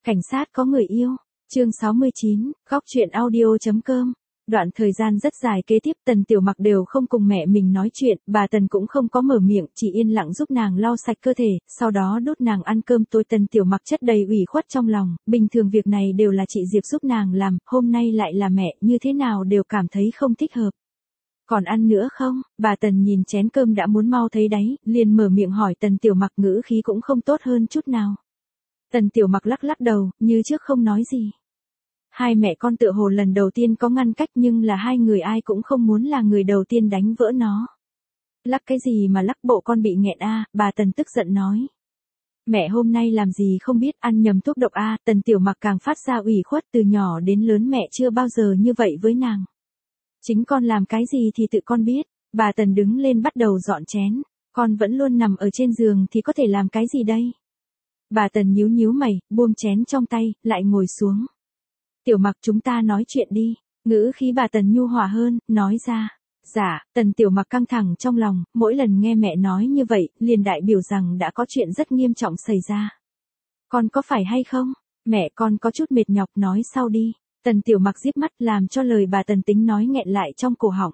Cảnh sát có người yêu. Chương 69, góc truyện audio.com. Đoạn thời gian rất dài kế tiếp Tần Tiểu Mặc đều không cùng mẹ mình nói chuyện, bà Tần cũng không có mở miệng, chỉ yên lặng giúp nàng lau sạch cơ thể, sau đó đút nàng ăn cơm tối. Tần Tiểu Mặc chất đầy ủy khuất trong lòng, bình thường việc này đều là chị Diệp giúp nàng làm, hôm nay lại là mẹ, như thế nào đều cảm thấy không thích hợp. Còn ăn nữa không? Bà Tần nhìn chén cơm đã muốn mau thấy đáy, liền mở miệng hỏi Tần Tiểu Mặc, ngữ khí cũng không tốt hơn chút nào. Tần Tiểu Mặc lắc lắc đầu, như trước không nói gì. Hai mẹ con tựa hồ lần đầu tiên có ngăn cách, nhưng là hai người ai cũng không muốn là người đầu tiên đánh vỡ nó. Lắc cái gì mà lắc, bộ con bị nghẹn a, bà Tần tức giận nói. Mẹ hôm nay làm gì không biết, ăn nhầm thuốc độc a. Tần Tiểu Mặc càng phát ra ủy khuất, từ nhỏ đến lớn mẹ chưa bao giờ như vậy với nàng. Chính con làm cái gì thì tự con biết. Bà Tần đứng lên bắt đầu dọn chén. Con vẫn luôn nằm ở trên giường thì có thể làm cái gì đây? Bà Tần nhíu nhíu mày, buông chén trong tay, lại ngồi xuống. Tiểu Mặc, chúng ta nói chuyện đi. Ngữ khí bà Tần nhu hòa hơn, nói ra. Dạ. Tần Tiểu Mặc căng thẳng trong lòng, mỗi lần nghe mẹ nói như vậy, liền đại biểu rằng đã có chuyện rất nghiêm trọng xảy ra. Con có phải hay không? Mẹ, con có chút mệt nhọc, nói sau đi. Tần Tiểu Mặc díp mắt, làm cho lời bà Tần tính nói nghẹn lại trong cổ họng.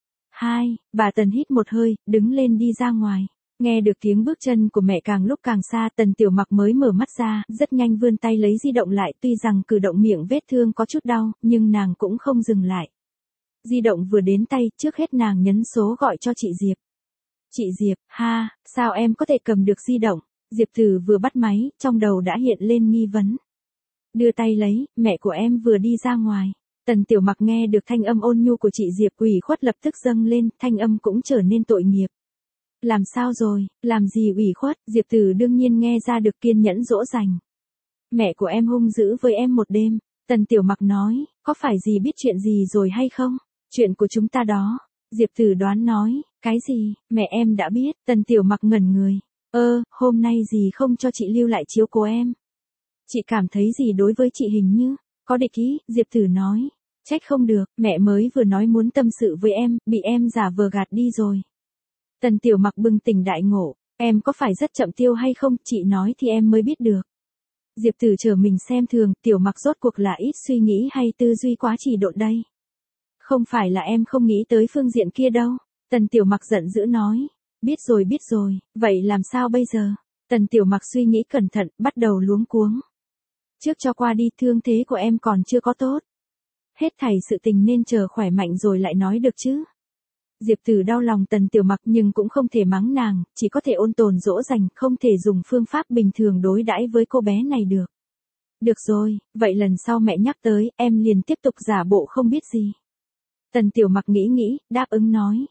Bà Tần hít một hơi, đứng lên đi ra ngoài. Nghe được tiếng bước chân của mẹ càng lúc càng xa, Tần Tiểu Mặc mới mở mắt ra, rất nhanh vươn tay lấy di động lại, tuy rằng cử động miệng vết thương có chút đau, nhưng nàng cũng không dừng lại. Di động vừa đến tay, trước hết nàng nhấn số gọi cho chị Diệp. Chị Diệp, sao em có thể cầm được di động? Diệp Tử vừa bắt máy, trong đầu đã hiện lên nghi vấn. Đưa tay lấy, mẹ của em vừa đi ra ngoài. Tần Tiểu Mặc nghe được thanh âm ôn nhu của chị Diệp, ủy khuất lập tức dâng lên, thanh âm cũng trở nên tội nghiệp. Làm sao rồi, làm gì ủy khuất? Diệp Tử đương nhiên nghe ra được, kiên nhẫn dỗ dành. Mẹ của em hung dữ với em một đêm. Tần Tiểu Mặc nói, có phải gì biết chuyện gì rồi hay không? Chuyện của chúng ta đó. Diệp Tử đoán nói, cái gì, mẹ em đã biết. Tần Tiểu Mặc ngẩn người. Hôm nay gì không cho chị lưu lại chiếu cố em? Chị cảm thấy gì đối với chị hình như có địch ý. Diệp Tử nói, trách không được, mẹ mới vừa nói muốn tâm sự với em, bị em giả vờ gạt đi rồi. Tần Tiểu Mặc bừng tỉnh đại ngộ, em có phải rất chậm tiêu hay không, chị nói thì em mới biết được. Diệp Tử trở mình xem thường, Tiểu Mặc rốt cuộc là ít suy nghĩ hay tư duy quá trì độn đây. Không phải là em không nghĩ tới phương diện kia đâu. Tần Tiểu Mặc giận dữ nói, biết rồi, vậy làm sao bây giờ? Tần Tiểu Mặc suy nghĩ cẩn thận, bắt đầu luống cuống. Trước cho qua đi, thương thế của em còn chưa có tốt. Hết thảy sự tình nên chờ khỏe mạnh rồi lại nói được chứ. Diệp Tử đau lòng Tần Tiểu Mặc nhưng cũng không thể mắng nàng, chỉ có thể ôn tồn dỗ dành, không thể dùng phương pháp bình thường đối đãi với cô bé này được. Được rồi, vậy lần sau mẹ nhắc tới, em liền tiếp tục giả bộ không biết gì. Tần Tiểu Mặc nghĩ, đáp ứng nói.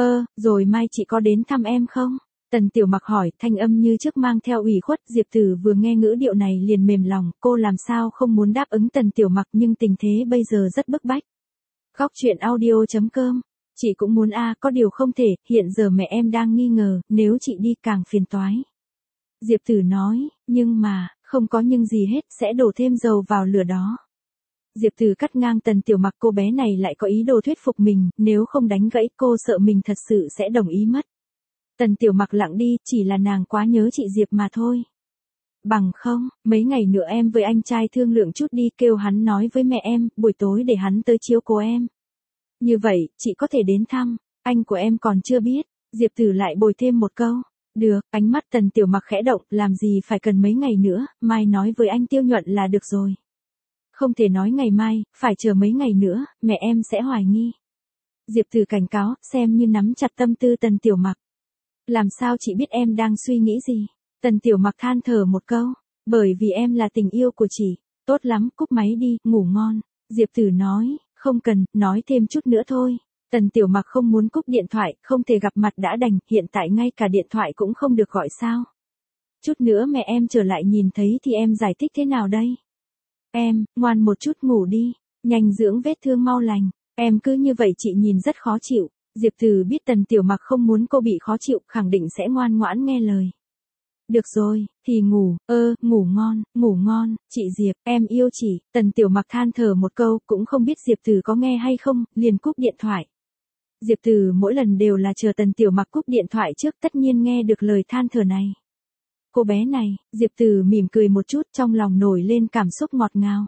Rồi mai chị có đến thăm em không? Tần Tiểu Mặc hỏi, thanh âm như trước mang theo ủy khuất. Diệp Tử vừa nghe ngữ điệu này liền mềm lòng, cô làm sao không muốn đáp ứng Tần Tiểu Mặc, nhưng tình thế bây giờ rất bức bách. Góc truyện audio.com. Chị cũng muốn có điều không thể, hiện giờ mẹ em đang nghi ngờ, nếu chị đi càng phiền toái. Diệp Tử nói, nhưng mà, không có nhưng gì hết, sẽ đổ thêm dầu vào lửa đó. Diệp Tử cắt ngang Tần Tiểu Mặc, cô bé này lại có ý đồ thuyết phục mình, nếu không đánh gãy cô sợ mình thật sự sẽ đồng ý mất. Tần Tiểu Mặc lặng đi, chỉ là nàng quá nhớ chị Diệp mà thôi. Bằng không, mấy ngày nữa em với anh trai thương lượng chút đi, kêu hắn nói với mẹ em, buổi tối để hắn tới chiếu cố em. Như vậy, chị có thể đến thăm, anh của em còn chưa biết. Diệp Tử lại bồi thêm một câu. Được, ánh mắt Tần Tiểu Mặc khẽ động, làm gì phải cần mấy ngày nữa, mai nói với anh Tiêu Nhuận là được rồi. Không thể nói ngày mai, phải chờ mấy ngày nữa, mẹ em sẽ hoài nghi. Diệp Tử cảnh cáo, xem như nắm chặt tâm tư Tần Tiểu Mặc. Làm sao chị biết em đang suy nghĩ gì? Tần Tiểu Mặc than thở một câu, bởi vì em là tình yêu của chị. Tốt lắm, cúp máy đi, ngủ ngon. Diệp Tử nói, không cần, nói thêm chút nữa thôi. Tần Tiểu Mặc không muốn cúp điện thoại, không thể gặp mặt đã đành, hiện tại ngay cả điện thoại cũng không được gọi sao. Chút nữa mẹ em trở lại nhìn thấy thì em giải thích thế nào đây? Em, ngoan một chút ngủ đi, nhanh dưỡng vết thương mau lành, em cứ như vậy chị nhìn rất khó chịu. Diệp Tử biết Tần Tiểu Mặc không muốn cô bị khó chịu, khẳng định sẽ ngoan ngoãn nghe lời. Được rồi, thì ngủ, ngủ ngon, chị Diệp, em yêu chị. Tần Tiểu Mặc than thở một câu, cũng không biết Diệp Tử có nghe hay không, liền cúp điện thoại. Diệp Tử mỗi lần đều là chờ Tần Tiểu Mặc cúp điện thoại trước, tất nhiên nghe được lời than thở này. Cô bé này, Diệp Tử mỉm cười một chút, trong lòng nổi lên cảm xúc ngọt ngào.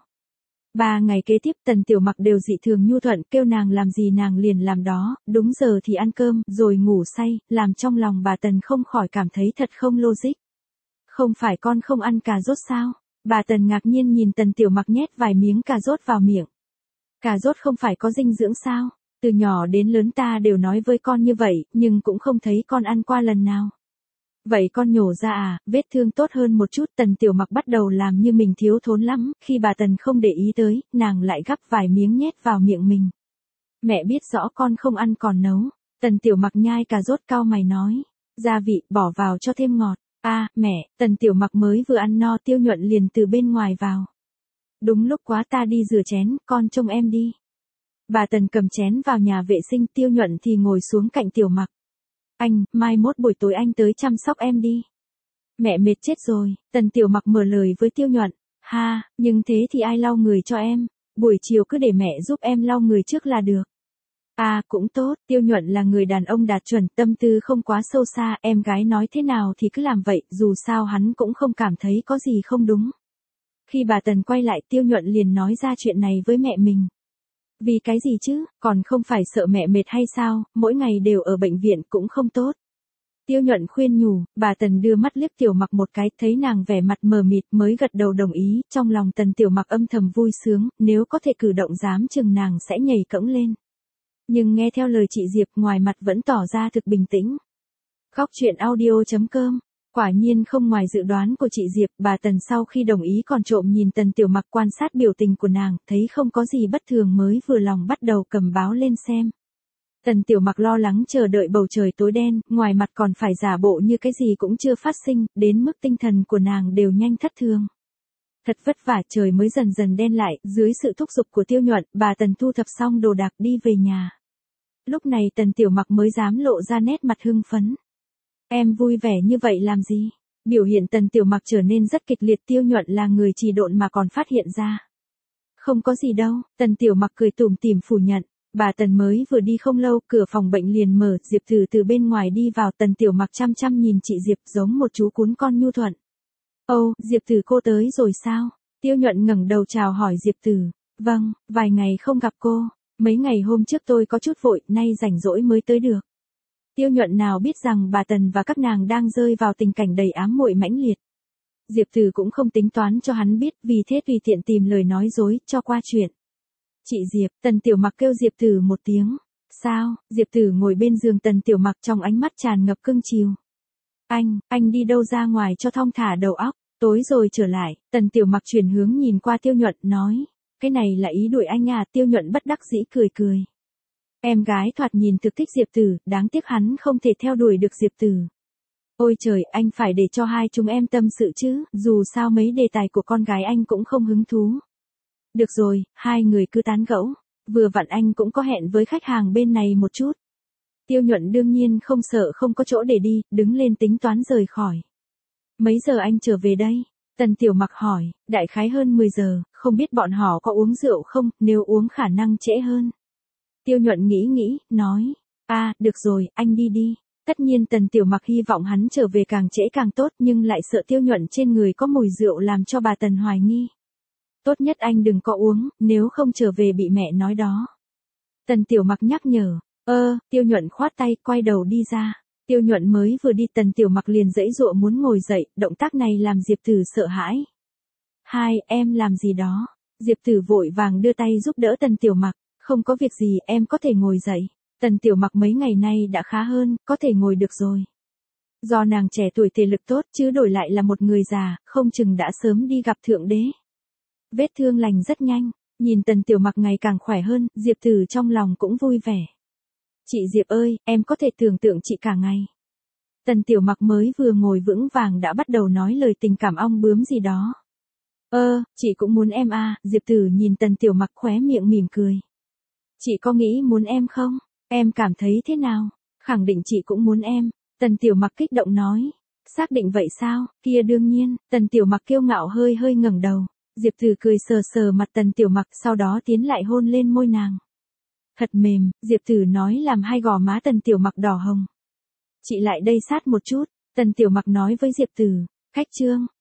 3 ngày kế tiếp Tần Tiểu Mặc đều dị thường nhu thuận, kêu nàng làm gì nàng liền làm đó, đúng giờ thì ăn cơm, rồi ngủ say, làm trong lòng bà Tần không khỏi cảm thấy thật không logic. Không phải con không ăn cà rốt sao? Bà Tần ngạc nhiên nhìn Tần Tiểu Mặc nhét vài miếng cà rốt vào miệng. Cà rốt không phải có dinh dưỡng sao? Từ nhỏ đến lớn ta đều nói với con như vậy, nhưng cũng không thấy con ăn qua lần nào. Vậy con nhổ ra à, vết thương tốt hơn một chút. Tần Tiểu Mặc bắt đầu làm như mình thiếu thốn lắm, khi bà Tần không để ý tới, nàng lại gắp vài miếng nhét vào miệng mình. Mẹ biết rõ con không ăn còn nấu. Tần Tiểu Mặc nhai cà rốt cau mày nói. Gia vị, bỏ vào cho thêm ngọt. Mẹ, Tần Tiểu Mặc mới vừa ăn no, Tiêu Nhuận liền từ bên ngoài vào. Đúng lúc quá, ta đi rửa chén, con trông em đi. Bà Tần cầm chén vào nhà vệ sinh, Tiêu Nhuận thì ngồi xuống cạnh Tiểu Mặc. Anh, mai mốt buổi tối anh tới chăm sóc em đi. Mẹ mệt chết rồi. Tần Tiểu Mặc mở lời với Tiêu Nhuận. Ha, nhưng thế thì ai lau người cho em? Buổi chiều cứ để mẹ giúp em lau người trước là được. Cũng tốt. Tiêu Nhuận là người đàn ông đạt chuẩn, tâm tư không quá sâu xa, em gái nói thế nào thì cứ làm vậy, dù sao hắn cũng không cảm thấy có gì không đúng. Khi bà Tần quay lại, Tiêu Nhuận liền nói ra chuyện này với mẹ mình. Vì cái gì chứ, còn không phải sợ mẹ mệt hay sao, mỗi ngày đều ở bệnh viện cũng không tốt. Tiêu Nhuận khuyên nhủ, bà Tần đưa mắt liếc Tiểu Mặc một cái, thấy nàng vẻ mặt mờ mịt mới gật đầu đồng ý, trong lòng Tần Tiểu Mặc âm thầm vui sướng, nếu có thể cử động dám chừng nàng sẽ nhảy cẫng lên. Nhưng nghe theo lời chị Diệp, ngoài mặt vẫn tỏ ra thực bình tĩnh. Góc truyện audio.com. Quả nhiên không ngoài dự đoán của chị Diệp, bà Tần sau khi đồng ý còn trộm nhìn Tần Tiểu Mặc quan sát biểu tình của nàng, thấy không có gì bất thường mới vừa lòng bắt đầu cầm báo lên xem. Tần Tiểu Mặc lo lắng chờ đợi bầu trời tối đen, ngoài mặt còn phải giả bộ như cái gì cũng chưa phát sinh, đến mức tinh thần của nàng đều nhanh thất thường. Thật vất vả, trời mới dần dần đen lại, dưới sự thúc giục của Tiêu Nhuận, bà Tần thu thập xong đồ đạc đi về nhà. Lúc này Tần Tiểu Mặc mới dám lộ ra nét mặt hưng phấn. Em vui vẻ như vậy làm gì? Biểu hiện Tần Tiểu Mặc trở nên rất kịch liệt, Tiêu Nhuận là người trì độn mà còn phát hiện ra. Không có gì đâu, Tần Tiểu Mặc cười tủm tỉm phủ nhận. Bà Tần mới vừa đi không lâu, cửa phòng bệnh liền mở, Diệp Tử từ bên ngoài đi vào, Tần Tiểu Mặc chăm chăm nhìn chị Diệp giống một chú cún con nhu thuận. Diệp Tử cô tới rồi sao? Tiêu Nhuận ngẩng đầu chào hỏi Diệp Tử. Vâng, vài ngày không gặp cô, mấy ngày hôm trước tôi có chút vội, nay rảnh rỗi mới tới được. Tiêu Nhuận nào biết rằng bà Tần và các nàng đang rơi vào tình cảnh đầy ám muội mãnh liệt. Diệp Tử cũng không tính toán cho hắn biết, vì thế tùy tiện tìm lời nói dối, cho qua chuyện. Chị Diệp, Tần Tiểu Mặc kêu Diệp Tử một tiếng. Sao? Diệp Tử ngồi bên giường Tần Tiểu Mặc, trong ánh mắt tràn ngập cưng chiều. Anh đi đâu ra ngoài cho thong thả đầu óc, tối rồi trở lại. Tần Tiểu Mặc chuyển hướng nhìn qua Tiêu Nhuận, nói. Cái này là ý đuổi anh à? Tiêu Nhuận bất đắc dĩ cười cười. Em gái thoạt nhìn thực thích Diệp Tử, đáng tiếc hắn không thể theo đuổi được Diệp Tử. Ôi trời, anh phải để cho hai chúng em tâm sự chứ, dù sao mấy đề tài của con gái anh cũng không hứng thú. Được rồi, hai người cứ tán gẫu, vừa vặn anh cũng có hẹn với khách hàng bên này một chút. Tiêu Nhuận đương nhiên không sợ không có chỗ để đi, đứng lên tính toán rời khỏi. Mấy giờ anh trở về đây? Tần Tiểu Mặc hỏi, đại khái hơn 10 giờ, không biết bọn họ có uống rượu không, nếu uống khả năng trễ hơn. Tiêu Nhuận nghĩ, nói, được rồi, anh đi đi. Tất nhiên Tần Tiểu Mặc hy vọng hắn trở về càng trễ càng tốt, nhưng lại sợ Tiêu Nhuận trên người có mùi rượu làm cho bà Tần hoài nghi. Tốt nhất anh đừng có uống, nếu không trở về bị mẹ nói đó. Tần Tiểu Mặc nhắc nhở. Tiêu Nhuận khoát tay, quay đầu đi ra. Tiêu Nhuận mới vừa đi, Tần Tiểu Mặc liền giãy giụa muốn ngồi dậy, động tác này làm Diệp Tử sợ hãi. Em làm gì đó? Diệp Tử vội vàng đưa tay giúp đỡ Tần Tiểu Mặc. Không có việc gì, em có thể ngồi dậy. Tần Tiểu Mặc mấy ngày nay đã khá hơn, có thể ngồi được rồi. Do nàng trẻ tuổi thể lực tốt, chứ đổi lại là một người già, không chừng đã sớm đi gặp Thượng Đế. Vết thương lành rất nhanh, nhìn Tần Tiểu Mặc ngày càng khỏe hơn, Diệp Tử trong lòng cũng vui vẻ. Chị Diệp ơi, em có thể tưởng tượng chị cả ngày. Tần Tiểu Mặc mới vừa ngồi vững vàng đã bắt đầu nói lời tình cảm ong bướm gì đó. Chị cũng muốn em à, Diệp Tử nhìn Tần Tiểu Mặc khóe miệng mỉm cười. Chị có nghĩ muốn em không? Em cảm thấy thế nào? Khẳng định chị cũng muốn em. Tần Tiểu Mặc kích động nói. Xác định vậy sao? Kia đương nhiên. Tần Tiểu Mặc kiêu ngạo hơi ngẩng đầu. Diệp Tử cười sờ sờ mặt Tần Tiểu Mặc, sau đó tiến lại hôn lên môi nàng. Thật mềm, Diệp Tử nói làm hai gò má Tần Tiểu Mặc đỏ hồng. Chị lại đây sát một chút, Tần Tiểu Mặc nói với Diệp Tử. Khách chương.